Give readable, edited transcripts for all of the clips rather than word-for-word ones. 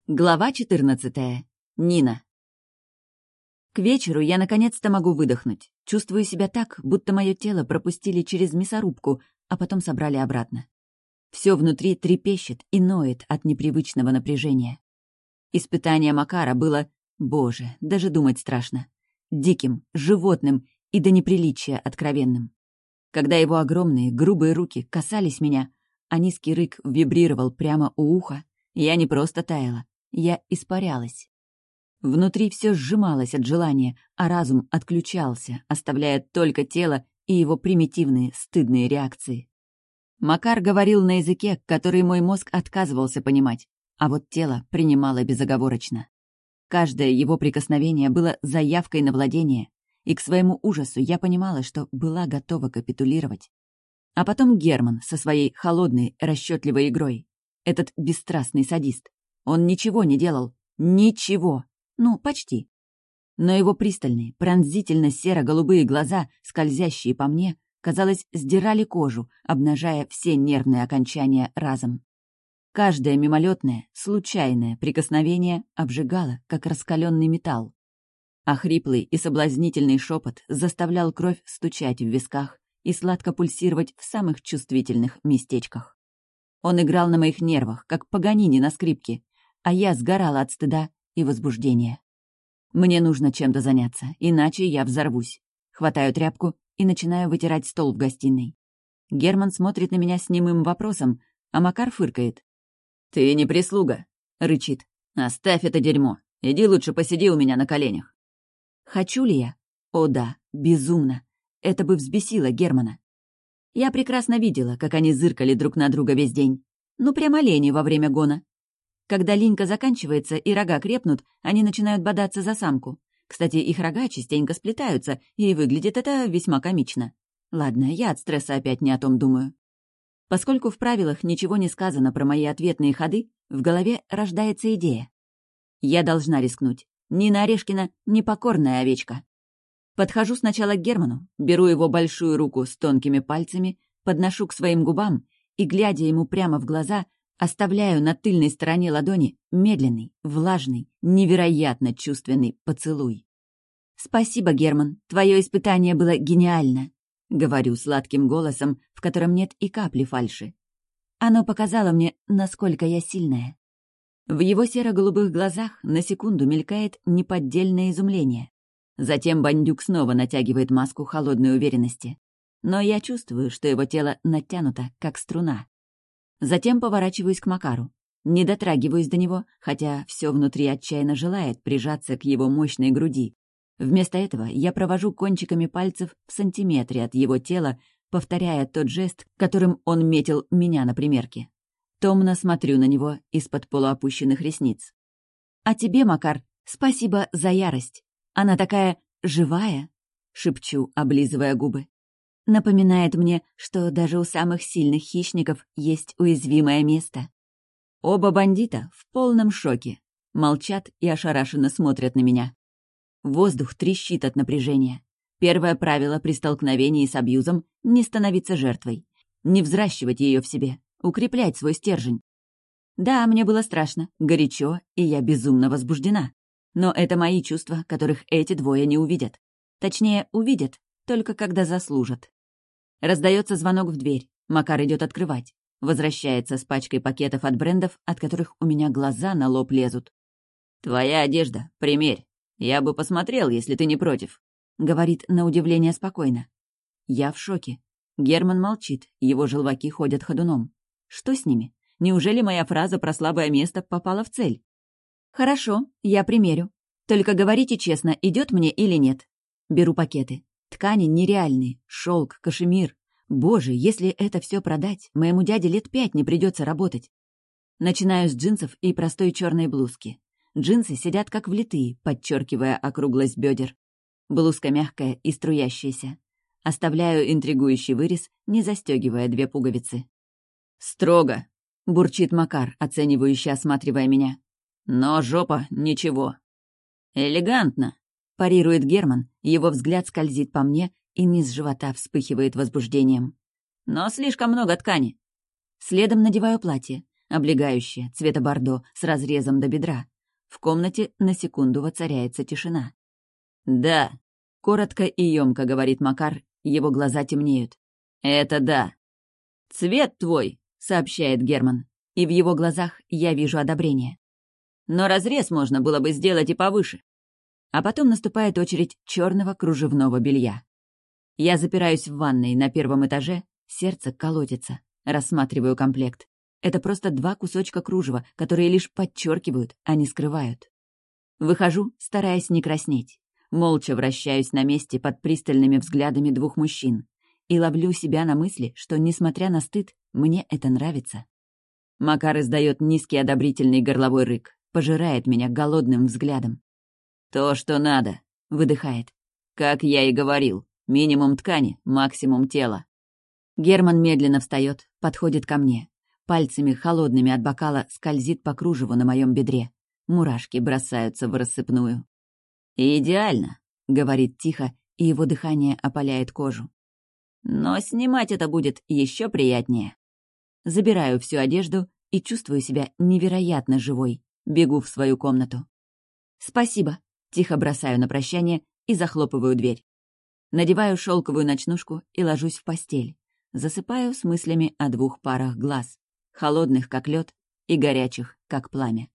Глава 14. Нина. К вечеру я наконец-то могу выдохнуть. Чувствую себя так, будто мое тело пропустили через мясорубку, а потом собрали обратно. Все внутри трепещет и ноет от непривычного напряжения. Испытание Макара было, боже, даже думать страшно, диким, животным и до неприличия откровенным. Когда его огромные, грубые руки касались меня, а низкий рык вибрировал прямо у уха, я не просто таяла. Я испарялась. Внутри все сжималось от желания, а разум отключался, оставляя только тело и его примитивные, стыдные реакции. Макар говорил на языке, который мой мозг отказывался понимать, а вот тело принимало безоговорочно. Каждое его прикосновение было заявкой на владение, и к своему ужасу я понимала, что была готова капитулировать. А потом Герман со своей холодной, расчетливой игрой. Этот бесстрастный садист. Он ничего не делал. Ничего. Ну, почти. Но его пристальные, пронзительно серо-голубые глаза, скользящие по мне, казалось, сдирали кожу, обнажая все нервные окончания разом. Каждое мимолетное, случайное прикосновение обжигало, как раскаленный металл. А хриплый и соблазнительный шепот заставлял кровь стучать в висках и сладко пульсировать в самых чувствительных местечках. Он играл на моих нервах, как Паганини на скрипке, а я сгорала от стыда и возбуждения. Мне нужно чем-то заняться, иначе я взорвусь. Хватаю тряпку и начинаю вытирать стол в гостиной. Герман смотрит на меня с немым вопросом, а Макар фыркает. «Ты не прислуга», — рычит. «Оставь это дерьмо. Иди лучше посиди у меня на коленях». Хочу ли я? О да, безумно. Это бы взбесило Германа. Я прекрасно видела, как они зыркали друг на друга весь день. Ну, прямо олени во время гона. Когда линька заканчивается и рога крепнут, они начинают бодаться за самку. Кстати, их рога частенько сплетаются, и выглядит это весьма комично. Ладно, я от стресса опять не о том думаю. Поскольку в правилах ничего не сказано про мои ответные ходы, в голове рождается идея. Я должна рискнуть. Нина Орешкина — непокорная овечка. Подхожу сначала к Герману, беру его большую руку с тонкими пальцами, подношу к своим губам и, глядя ему прямо в глаза, оставляю на тыльной стороне ладони медленный, влажный, невероятно чувственный поцелуй. «Спасибо, Герман, твое испытание было гениально», — говорю сладким голосом, в котором нет и капли фальши. Оно показало мне, насколько я сильная. В его серо-голубых глазах на секунду мелькает неподдельное изумление. Затем бандюк снова натягивает маску холодной уверенности. Но я чувствую, что его тело натянуто, как струна. Затем поворачиваюсь к Макару. Не дотрагиваюсь до него, хотя все внутри отчаянно желает прижаться к его мощной груди. Вместо этого я провожу кончиками пальцев в сантиметре от его тела, повторяя тот жест, которым он метил меня на примерке. Томно смотрю на него из-под полуопущенных ресниц. «А тебе, Макар, спасибо за ярость. Она такая живая», — шепчу, облизывая губы. «Напоминает мне, что даже у самых сильных хищников есть уязвимое место». Оба бандита в полном шоке. Молчат и ошарашенно смотрят на меня. Воздух трещит от напряжения. Первое правило при столкновении с абьюзом — не становиться жертвой, не взращивать ее в себе, укреплять свой стержень. Да, мне было страшно, горячо, и я безумно возбуждена. Но это мои чувства, которых эти двое не увидят. Точнее, увидят, только когда заслужат. Раздается звонок в дверь. Макар идет открывать. Возвращается с пачкой пакетов от брендов, от которых у меня глаза на лоб лезут. «Твоя одежда, примерь. Я бы посмотрел, если ты не против», — говорит на удивление спокойно. Я в шоке. Герман молчит, его желваки ходят ходуном. Что с ними? Неужели моя фраза про слабое место попала в цель? «Хорошо, я примерю. Только говорите честно, идет мне или нет». Беру пакеты. Ткани нереальные. Шелк, кашемир. Боже, если это все продать, моему дяде лет 5 не придется работать. Начинаю с джинсов и простой черной блузки. Джинсы сидят как влитые, подчеркивая округлость бедер. Блузка мягкая и струящаяся. Оставляю интригующий вырез, не застегивая 2 пуговицы. «Строго», — бурчит Макар, оценивающе осматривая меня. «Но жопа ничего». «Элегантно», — парирует Герман, его взгляд скользит по мне, и низ живота вспыхивает возбуждением. «Но слишком много ткани». Следом надеваю платье. облегающая, цвета бордо, с разрезом до бедра. В комнате на секунду воцаряется тишина. «Да», — коротко и ёмко говорит Макар, его глаза темнеют. «Это да». «Цвет твой», — сообщает Герман, и в его глазах я вижу одобрение. «Но разрез можно было бы сделать и повыше». А потом наступает очередь черного кружевного белья. Я запираюсь в ванной на первом этаже, сердце колотится, рассматриваю комплект. Это просто 2 кусочка кружева, которые лишь подчеркивают, а не скрывают. Выхожу, стараясь не краснеть. Молча вращаюсь на месте под пристальными взглядами 2 мужчин и ловлю себя на мысли, что, несмотря на стыд, мне это нравится. Макар издает низкий одобрительный горловой рык, пожирает меня голодным взглядом. «То, что надо», — выдыхает. «Как я и говорил, минимум ткани, максимум тела». Герман медленно встает, подходит ко мне. Пальцами, холодными от бокала, скользит по кружеву на моем бедре. Мурашки бросаются в рассыпную. «Идеально», — говорит тихо, и его дыхание опаляет кожу. «Но снимать это будет еще приятнее». Забираю всю одежду и чувствую себя невероятно живой. Бегу в свою комнату. «Спасибо», — тихо бросаю на прощание и захлопываю дверь. Надеваю шелковую ночнушку и ложусь в постель. Засыпаю с мыслями о 2 парах глаз, холодных, как лед, и горячих, как пламя.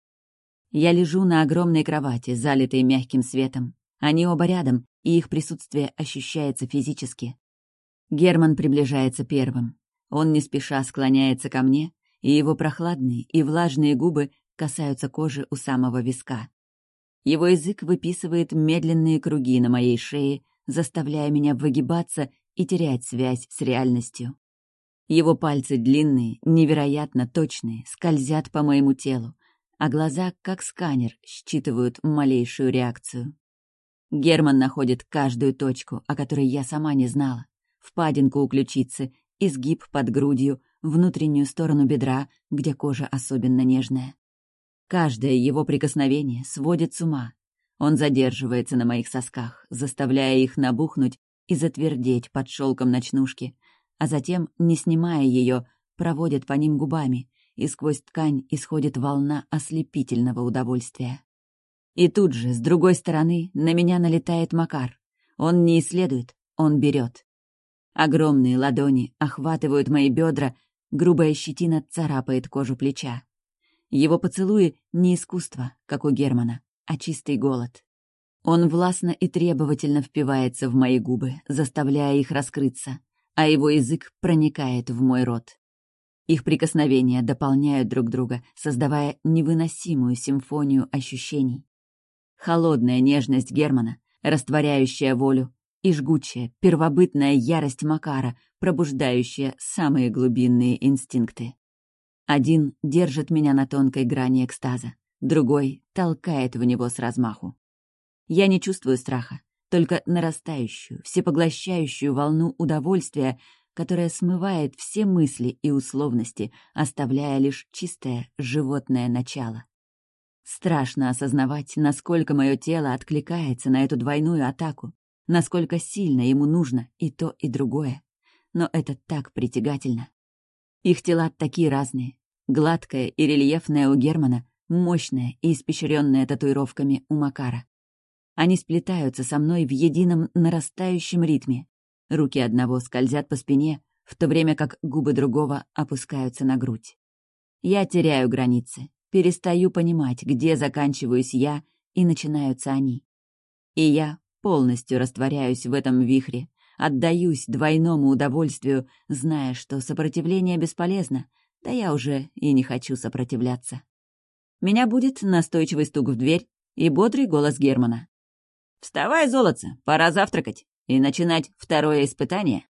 Я лежу на огромной кровати, залитой мягким светом. Они оба рядом, и их присутствие ощущается физически. Герман приближается первым. Он не спеша склоняется ко мне, и его прохладные и влажные губы касаются кожи у самого виска. Его язык выписывает медленные круги на моей шее, заставляя меня выгибаться и терять связь с реальностью. Его пальцы длинные, невероятно точные, скользят по моему телу, а глаза, как сканер, считывают малейшую реакцию. Герман находит каждую точку, о которой я сама не знала. Впадинку у ключицы, изгиб под грудью, внутреннюю сторону бедра, где кожа особенно нежная. Каждое его прикосновение сводит с ума. Он задерживается на моих сосках, заставляя их набухнуть и затвердеть под шелком ночнушки, а затем, не снимая ее, проводит по ним губами, и сквозь ткань исходит волна ослепительного удовольствия. И тут же, с другой стороны, на меня налетает Макар. Он не исследует, он берет. Огромные ладони охватывают мои бедра, грубая щетина царапает кожу плеча. Его поцелуи — не искусство, как у Германа, а чистый голод. Он властно и требовательно впивается в мои губы, заставляя их раскрыться, а его язык проникает в мой рот. Их прикосновения дополняют друг друга, создавая невыносимую симфонию ощущений. Холодная нежность Германа, растворяющая волю, и жгучая, первобытная ярость Макара, пробуждающая самые глубинные инстинкты. Один держит меня на тонкой грани экстаза, другой толкает в него с размаху. Я не чувствую страха, только нарастающую, всепоглощающую волну удовольствия, которая смывает все мысли и условности, оставляя лишь чистое животное начало. Страшно осознавать, насколько мое тело откликается на эту двойную атаку, насколько сильно ему нужно и то, и другое. Но это так притягательно. Их тела такие разные. Гладкая и рельефная у Германа, мощная и испещренная татуировками у Макара. Они сплетаются со мной в едином нарастающем ритме. Руки одного скользят по спине, в то время как губы другого опускаются на грудь. Я теряю границы, перестаю понимать, где заканчиваюсь я и начинаются они. И я полностью растворяюсь в этом вихре, отдаюсь двойному удовольствию, зная, что сопротивление бесполезно, да я уже и не хочу сопротивляться. Меня будет настойчивый стук в дверь и бодрый голос Германа. «Вставай, золотце, пора завтракать и начинать второе испытание».